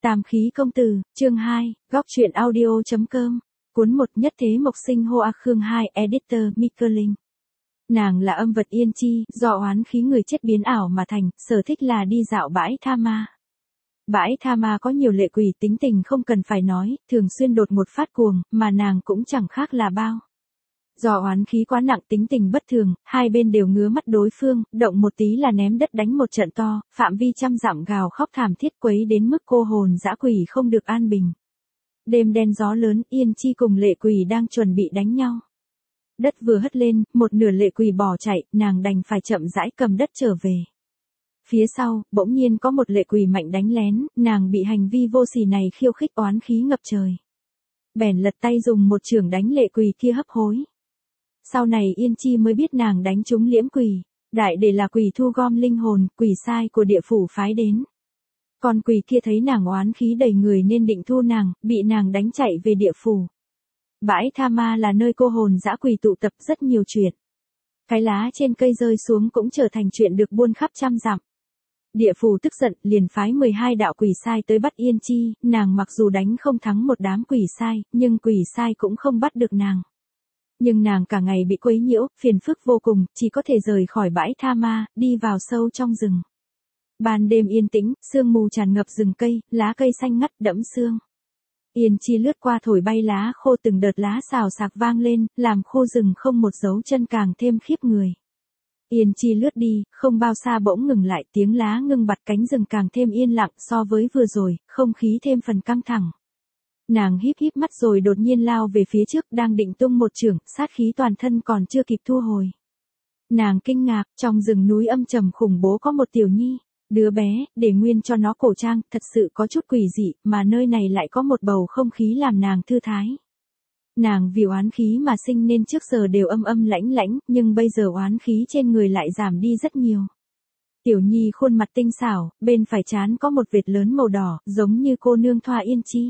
Tam khí công tử, chương 2, góc truyện audio.com, cuốn 1 nhất thế mộc sinh Hoa Khương 2, editor, Mickelin. Nàng là âm vật yên chi, do oán khí người chết biến ảo mà thành, sở thích là đi dạo bãi tha ma. Bãi tha ma có nhiều lệ quỷ tính tình không cần phải nói, thường xuyên đột ngột phát cuồng, mà nàng cũng chẳng khác là bao. Do oán khí quá nặng tính tình bất thường, hai bên đều ngứa mắt đối phương, động một tí là ném đất đánh một trận to, phạm vi trăm dặm gào khóc thảm thiết quấy đến mức cô hồn dã quỷ không được an bình. Đêm đen gió lớn, Yên Chi cùng lệ quỷ đang chuẩn bị đánh nhau. Đất vừa hất lên, một nửa lệ quỷ bỏ chạy, nàng đành phải chậm rãi cầm đất trở về. Phía sau, bỗng nhiên có một lệ quỷ mạnh đánh lén, nàng bị hành vi vô sỉ này khiêu khích oán khí ngập trời. Bèn lật tay dùng một chưởng đánh lệ quỷ kia hấp hối. Sau này Yên Chi mới biết nàng đánh trúng liễm quỷ, đại để là quỷ thu gom linh hồn, quỷ sai của địa phủ phái đến. Còn quỷ kia thấy nàng oán khí đầy người nên định thu nàng, bị nàng đánh chạy về địa phủ. Bãi tha ma là nơi cô hồn dã quỷ tụ tập rất nhiều chuyện. Cái lá trên cây rơi xuống cũng trở thành chuyện được buôn khắp trăm dặm. Địa phủ tức giận, liền phái 12 đạo quỷ sai tới bắt Yên Chi, nàng mặc dù đánh không thắng một đám quỷ sai, nhưng quỷ sai cũng không bắt được nàng. Nhưng nàng cả ngày bị quấy nhiễu, phiền phức vô cùng, chỉ có thể rời khỏi bãi tha ma, đi vào sâu trong rừng. Ban đêm yên tĩnh, sương mù tràn ngập rừng cây, lá cây xanh ngắt đẫm sương. Yên Chi lướt qua thổi bay lá khô, từng đợt lá xào xạc vang lên, làm khô rừng không một dấu chân càng thêm khiếp người. Yên Chi lướt đi, không bao xa bỗng ngừng lại, tiếng lá ngưng bặt, cánh rừng càng thêm yên lặng so với vừa rồi, không khí thêm phần căng thẳng. Nàng híp híp mắt rồi đột nhiên lao về phía trước, đang định tung một chưởng, sát khí toàn thân còn chưa kịp thu hồi. Nàng kinh ngạc, trong rừng núi âm trầm khủng bố có một tiểu nhi, đứa bé, để nguyên cho nó cổ trang, thật sự có chút quỷ dị, mà nơi này lại có một bầu không khí làm nàng thư thái. Nàng vì oán khí mà sinh nên trước giờ đều âm âm lãnh lãnh, nhưng bây giờ oán khí trên người lại giảm đi rất nhiều. Tiểu nhi khuôn mặt tinh xảo, bên phải trán có một vệt lớn màu đỏ, giống như cô nương Thoa Yên Chi.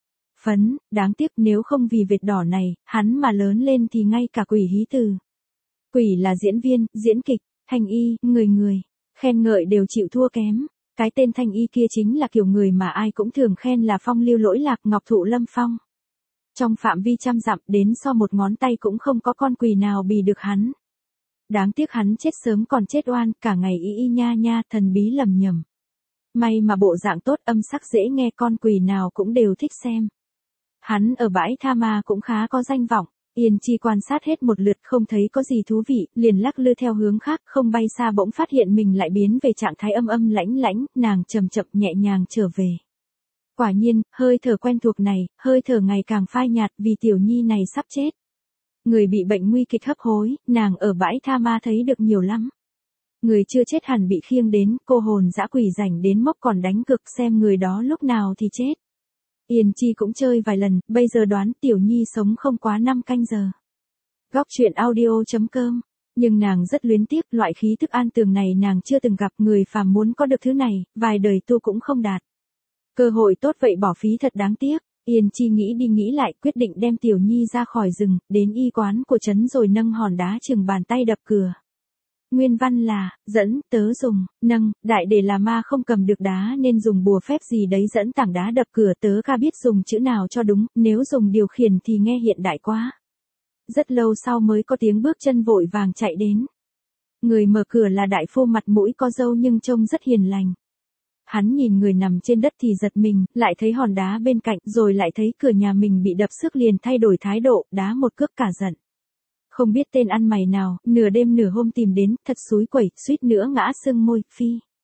Phấn, đáng tiếc nếu không vì vệt đỏ này, hắn mà lớn lên thì ngay cả quỷ hí từ. Quỷ là diễn viên, diễn kịch, Thanh Y, người, khen ngợi đều chịu thua kém. Cái tên Thanh Y kia chính là kiểu người mà ai cũng thường khen là phong lưu lỗi lạc, ngọc thụ lâm phong. Trong phạm vi trăm dặm đến so một ngón tay cũng không có con quỷ nào bì được hắn. Đáng tiếc hắn chết sớm còn chết oan, cả ngày y nha nha, thần bí lầm nhầm. May mà bộ dạng tốt, âm sắc dễ nghe, con quỷ nào cũng đều thích xem. Hắn ở bãi tha ma cũng khá có danh vọng. Yên Chi quan sát hết một lượt không thấy có gì thú vị, liền lắc lư theo hướng khác, không bay xa bỗng phát hiện mình lại biến về trạng thái âm âm lãnh lãnh, nàng chậm chậm nhẹ nhàng trở về. Quả nhiên, hơi thở quen thuộc này, hơi thở ngày càng phai nhạt vì tiểu nhi này sắp chết. Người bị bệnh nguy kịch hấp hối, nàng ở bãi tha ma thấy được nhiều lắm. Người chưa chết hẳn bị khiêng đến, cô hồn dã quỷ rảnh đến mốc còn đánh cược xem người đó lúc nào thì chết. Yên Chi cũng chơi vài lần, bây giờ đoán tiểu nhi sống không quá 5 canh giờ. Góc truyện audio.com, nhưng nàng rất luyến tiếc, loại khí thức an tường này nàng chưa từng gặp, người phàm muốn có được thứ này, vài đời tu cũng không đạt. Cơ hội tốt vậy bỏ phí thật đáng tiếc. Yên Chi nghĩ đi nghĩ lại, quyết định đem tiểu nhi ra khỏi rừng, đến y quán của trấn rồi nâng hòn đá chừng bàn tay đập cửa. Nguyên văn là, dẫn, tớ dùng, nâng, đại để là ma không cầm được đá nên dùng bùa phép gì đấy dẫn tảng đá đập cửa, tớ ca biết dùng chữ nào cho đúng, nếu dùng điều khiển thì nghe hiện đại quá. Rất lâu sau mới có tiếng bước chân vội vàng chạy đến. Người mở cửa là đại phu mặt mũi có râu nhưng trông rất hiền lành. Hắn nhìn người nằm trên đất thì giật mình, lại thấy hòn đá bên cạnh, rồi lại thấy cửa nhà mình bị đập sức liền thay đổi thái độ, đá một cước cả giận. Không biết tên ăn mày nào, nửa đêm nửa hôm tìm đến, thật xúi quẩy, suýt nữa ngã sưng môi, phi.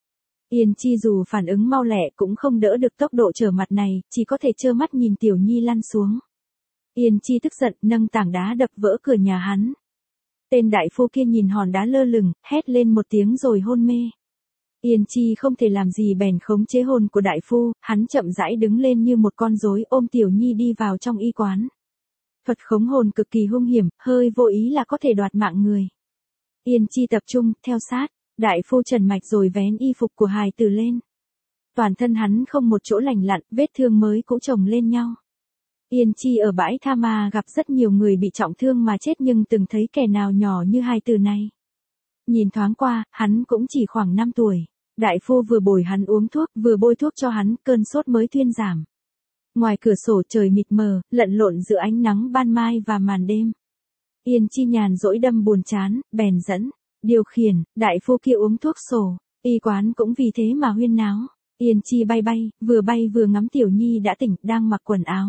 Yên Chi dù phản ứng mau lẹ cũng không đỡ được tốc độ trở mặt này, chỉ có thể trơ mắt nhìn tiểu nhi lăn xuống. Yên Chi tức giận, nâng tảng đá đập vỡ cửa nhà hắn. Tên đại phu kia nhìn hòn đá lơ lửng, hét lên một tiếng rồi hôn mê. Yên Chi không thể làm gì bèn khống chế hồn của đại phu, hắn chậm rãi đứng lên như một con rối ôm tiểu nhi đi vào trong y quán. Thuật khống hồn cực kỳ hung hiểm, hơi vô ý là có thể đoạt mạng người. Yên Chi tập trung, theo sát, đại phu trần mạch rồi vén y phục của hài tử lên. Toàn thân hắn không một chỗ lành lặn, vết thương mới cũ chồng lên nhau. Yên Chi ở bãi tha ma gặp rất nhiều người bị trọng thương mà chết nhưng từng thấy kẻ nào nhỏ như hài tử này. Nhìn thoáng qua, hắn cũng chỉ khoảng 5 tuổi. Đại phu vừa bồi hắn uống thuốc, vừa bôi thuốc cho hắn, cơn sốt mới thuyên giảm. Ngoài cửa sổ trời mịt mờ, lẫn lộn giữa ánh nắng ban mai và màn đêm. Yên Chi nhàn rỗi đâm buồn chán, bèn dẫn, điều khiển, đại phu kia uống thuốc sổ, y quán cũng vì thế mà huyên náo. Yên Chi bay vừa ngắm Tiểu Nhi đã tỉnh, đang mặc quần áo.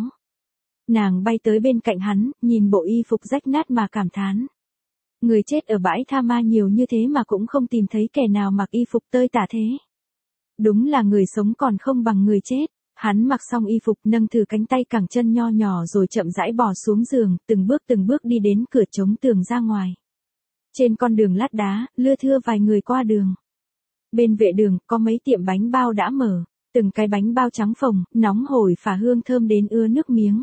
Nàng bay tới bên cạnh hắn, nhìn bộ y phục rách nát mà cảm thán. Người chết ở bãi tha ma nhiều như thế mà cũng không tìm thấy kẻ nào mặc y phục tơi tả thế. Đúng là người sống còn không bằng người chết. Hắn mặc xong y phục nâng thử cánh tay cẳng chân nho nhỏ rồi chậm rãi bò xuống giường, từng bước đi đến cửa chống tường ra ngoài. Trên con đường lát đá, lưa thưa vài người qua đường. Bên vệ đường, có mấy tiệm bánh bao đã mở, từng cái bánh bao trắng phồng, nóng hổi phả hương thơm đến ưa nước miếng.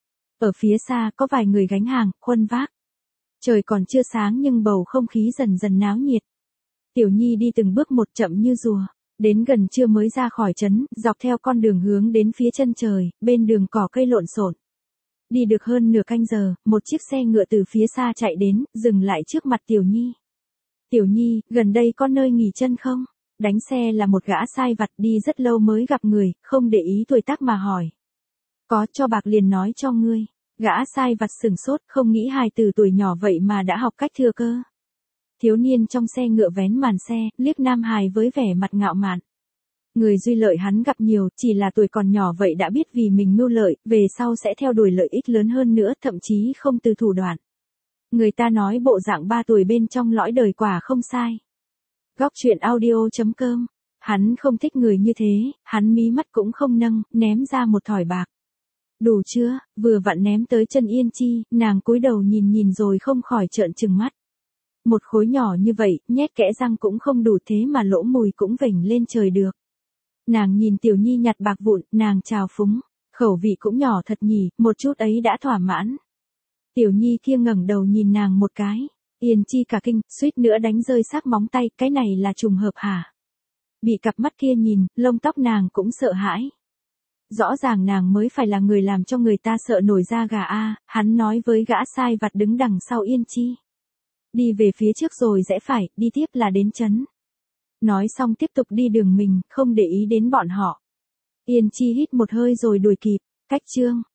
Ở phía xa có vài người gánh hàng, khuân vác. Trời còn chưa sáng nhưng bầu không khí dần dần náo nhiệt. Tiểu Nhi đi từng bước một chậm như rùa. Đến gần trưa mới ra khỏi trấn, dọc theo con đường hướng đến phía chân trời, bên đường cỏ cây lộn xộn. Đi được hơn nửa canh giờ, một chiếc xe ngựa từ phía xa chạy đến, dừng lại trước mặt Tiểu Nhi. Tiểu Nhi, gần đây có nơi nghỉ chân không? Đánh xe là một gã sai vặt đi rất lâu mới gặp người, không để ý tuổi tác mà hỏi. Có, cho bạc liền nói cho ngươi. Gã sai vặt sửng sốt, không nghĩ hài tử tuổi nhỏ vậy mà đã học cách thừa cơ. Thiếu niên trong xe ngựa vén màn xe, liếc Nam Hài với vẻ mặt ngạo mạn. Người duy lợi hắn gặp nhiều, chỉ là tuổi còn nhỏ vậy đã biết vì mình mưu lợi, về sau sẽ theo đuổi lợi ích lớn hơn nữa, thậm chí không từ thủ đoạn. Người ta nói bộ dạng 3 tuổi bên trong lõi đời quả không sai. Góc truyện audio.com. Hắn không thích người như thế, hắn mí mắt cũng không nâng, ném ra một thỏi bạc. Đủ chưa? Vừa vặn ném tới chân Yên Chi, nàng cúi đầu nhìn rồi không khỏi trợn trừng mắt. Một khối nhỏ như vậy, nhét kẽ răng cũng không đủ thế mà lỗ mùi cũng vểnh lên trời được. Nàng nhìn Tiểu Nhi nhặt bạc vụn, nàng chào phúng. Khẩu vị cũng nhỏ thật nhỉ, một chút ấy đã thỏa mãn. Tiểu Nhi kia ngẩng đầu nhìn nàng một cái. Yên Chi cả kinh, suýt nữa đánh rơi xác móng tay, cái này là trùng hợp hả? Bị cặp mắt kia nhìn, lông tóc nàng cũng sợ hãi. Rõ ràng nàng mới phải là người làm cho người ta sợ nổi da gà a, hắn nói với gã sai vặt đứng đằng sau Yên Chi. Đi về phía trước rồi rẽ phải, đi tiếp là đến trấn. Nói xong tiếp tục đi đường mình, không để ý đến bọn họ. Yên Chi hít một hơi rồi đuổi kịp, cách chương.